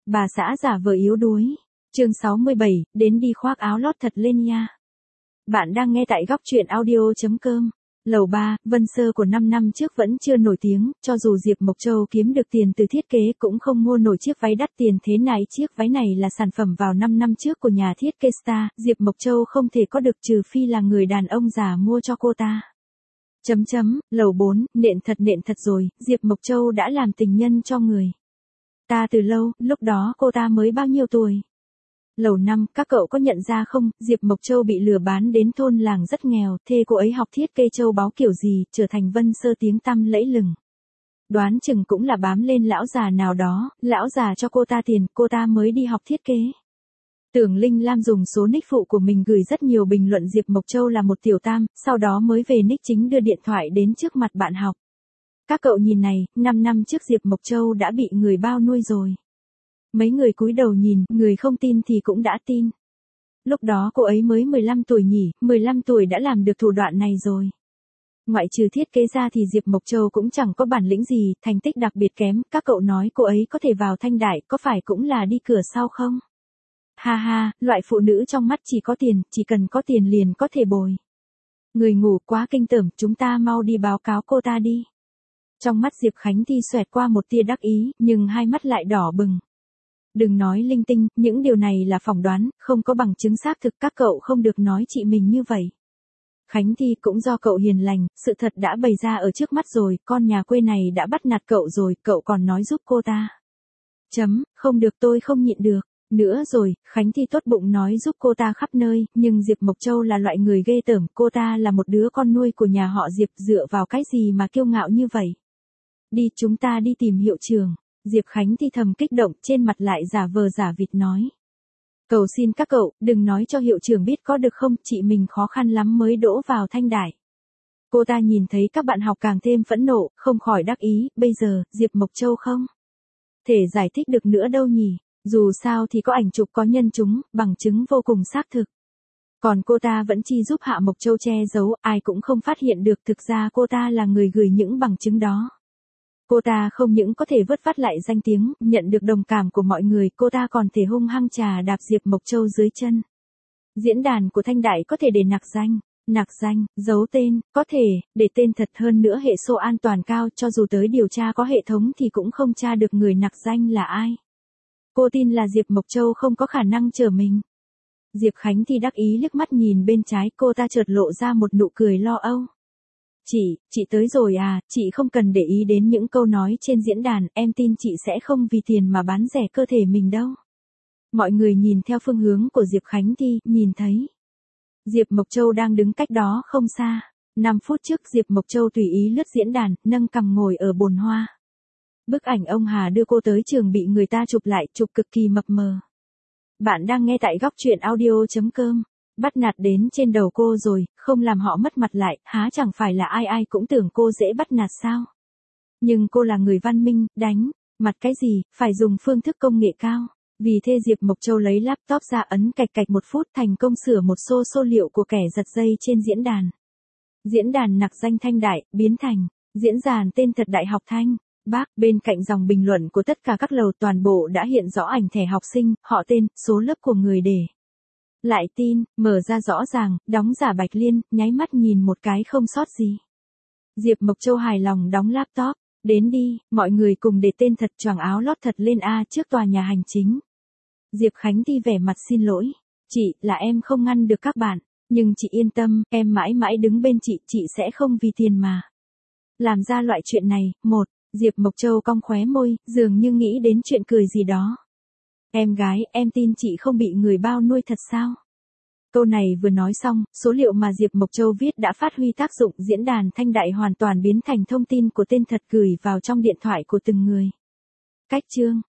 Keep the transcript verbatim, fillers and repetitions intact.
bà xã giả vờ yếu đuối. Chương sáu mươi bảy, đến đi khoác áo lót thật lên nha. Bạn đang nghe tại góc truyện audio.com. Lầu ba, Vân Sơ của năm năm trước vẫn chưa nổi tiếng, cho dù Diệp Mộc Châu kiếm được tiền từ thiết kế cũng không mua nổi chiếc váy đắt tiền thế này. Chiếc váy này là sản phẩm vào năm năm trước của nhà thiết kế Star, Diệp Mộc Châu không thể có được trừ phi là người đàn ông già mua cho cô ta. Chấm chấm, lầu bốn, nện thật nện thật rồi, Diệp Mộc Châu đã làm tình nhân cho người ta từ lâu, lúc đó cô ta mới bao nhiêu tuổi? Lầu năm, các cậu có nhận ra không, Diệp Mộc Châu bị lừa bán đến thôn làng rất nghèo, thê cô ấy học thiết kế châu báu kiểu gì, trở thành Vân Sơ tiếng tăm lẫy lừng. Đoán chừng cũng là bám lên lão già nào đó, lão già cho cô ta tiền, cô ta mới đi học thiết kế. Tưởng Linh Lam dùng số nick phụ của mình gửi rất nhiều bình luận Diệp Mộc Châu là một tiểu tam, sau đó mới về nick chính đưa điện thoại đến trước mặt bạn học. Các cậu nhìn này, năm năm trước Diệp Mộc Châu đã bị người bao nuôi rồi. Mấy người cúi đầu nhìn, người không tin thì cũng đã tin. Lúc đó cô ấy mới mười lăm tuổi nhỉ, mười lăm tuổi đã làm được thủ đoạn này rồi. Ngoại trừ thiết kế ra thì Diệp Mộc Châu cũng chẳng có bản lĩnh gì, thành tích đặc biệt kém, các cậu nói cô ấy có thể vào Thanh Đại, có phải cũng là đi cửa sau không? Ha ha, loại phụ nữ trong mắt chỉ có tiền, chỉ cần có tiền liền có thể bồi. Người ngủ quá kinh tởm, chúng ta mau đi báo cáo cô ta đi. Trong mắt Diệp Khánh Thi xoẹt qua một tia đắc ý, nhưng hai mắt lại đỏ bừng. Đừng nói linh tinh, những điều này là phỏng đoán, không có bằng chứng xác thực, các cậu không được nói chị mình như vậy. Khánh Thi, cũng do cậu hiền lành, sự thật đã bày ra ở trước mắt rồi, con nhà quê này đã bắt nạt cậu rồi, cậu còn nói giúp cô ta. Chấm, không được, tôi không nhịn được. Nữa rồi, Khánh Thi tốt bụng nói giúp cô ta khắp nơi, nhưng Diệp Mộc Châu là loại người ghê tởm, cô ta là một đứa con nuôi của nhà họ Diệp, dựa vào cái gì mà kiêu ngạo như vậy. Đi, chúng ta đi tìm hiệu trưởng. Diệp Khánh Thi thầm kích động, trên mặt lại giả vờ giả vịt nói. Cầu xin các cậu, đừng nói cho hiệu trưởng biết có được không, chị mình khó khăn lắm mới đỗ vào Thanh Đại. Cô ta nhìn thấy các bạn học càng thêm phẫn nộ, không khỏi đắc ý, bây giờ, Diệp Mộc Châu không thể giải thích được nữa đâu nhỉ. Dù sao thì có ảnh chụp có nhân chứng, bằng chứng vô cùng xác thực. Còn cô ta vẫn chi giúp Hạ Mộc Châu che giấu, ai cũng không phát hiện được, thực ra cô ta là người gửi những bằng chứng đó. Cô ta không những có thể vớt vát lại danh tiếng, nhận được đồng cảm của mọi người, cô ta còn thể hung hăng trà đạp Diệp Mộc Châu dưới chân. Diễn đàn của Thanh Đại có thể để nặc danh, nặc danh, giấu tên, có thể, để tên thật, hơn nữa hệ số an toàn cao, cho dù tới điều tra có hệ thống thì cũng không tra được người nặc danh là ai. Cô tin là Diệp Mộc Châu không có khả năng trở mình. Diệp Khánh Thi đắc ý liếc mắt nhìn bên trái, cô ta chợt lộ ra một nụ cười lo âu. Chị, chị tới rồi à, chị không cần để ý đến những câu nói trên diễn đàn, em tin chị sẽ không vì tiền mà bán rẻ cơ thể mình đâu. Mọi người nhìn theo phương hướng của Diệp Khánh Thi, nhìn thấy Diệp Mộc Châu đang đứng cách đó không xa. năm phút trước Diệp Mộc Châu tùy ý lướt diễn đàn, nâng cằm ngồi ở bồn hoa. Bức ảnh ông Hà đưa cô tới trường bị người ta chụp lại, chụp cực kỳ mập mờ. Bạn đang nghe tại góc truyện audio.com. Bắt nạt đến trên đầu cô rồi, không làm họ mất mặt lại, há chẳng phải là ai ai cũng tưởng cô dễ bắt nạt sao. Nhưng cô là người văn minh, đánh mặt cái gì, phải dùng phương thức công nghệ cao. Vì thế Diệp Mộc Châu lấy laptop ra, ấn cạch cạch một phút, thành công sửa một xô số liệu của kẻ giật dây trên diễn đàn. Diễn đàn nặc danh Thanh Đại, biến thành diễn đàn tên thật Đại học Thanh. Bác, bên cạnh dòng bình luận của tất cả các lầu toàn bộ đã hiện rõ ảnh thẻ học sinh, họ tên, số lớp của người để lại tin, mở ra rõ ràng, đóng giả Bạch Liên, nháy mắt nhìn một cái không sót gì. Diệp Mộc Châu hài lòng đóng laptop, đến đi, mọi người cùng để tên thật, choàng áo lót thật lên A trước tòa nhà hành chính. Diệp Khánh Thi vẻ mặt xin lỗi, chị, là em không ngăn được các bạn, nhưng chị yên tâm, em mãi mãi đứng bên chị, chị sẽ không vì tiền mà làm ra loại chuyện này. Một, Diệp Mộc Châu cong khóe môi, dường như nghĩ đến chuyện cười gì đó. Em gái, em tin chị không bị người bao nuôi thật sao? Câu này vừa nói xong, số liệu mà Diệp Mộc Châu viết đã phát huy tác dụng, diễn đàn Thanh Đại hoàn toàn biến thành thông tin của tên thật gửi vào trong điện thoại của từng người. Cách chương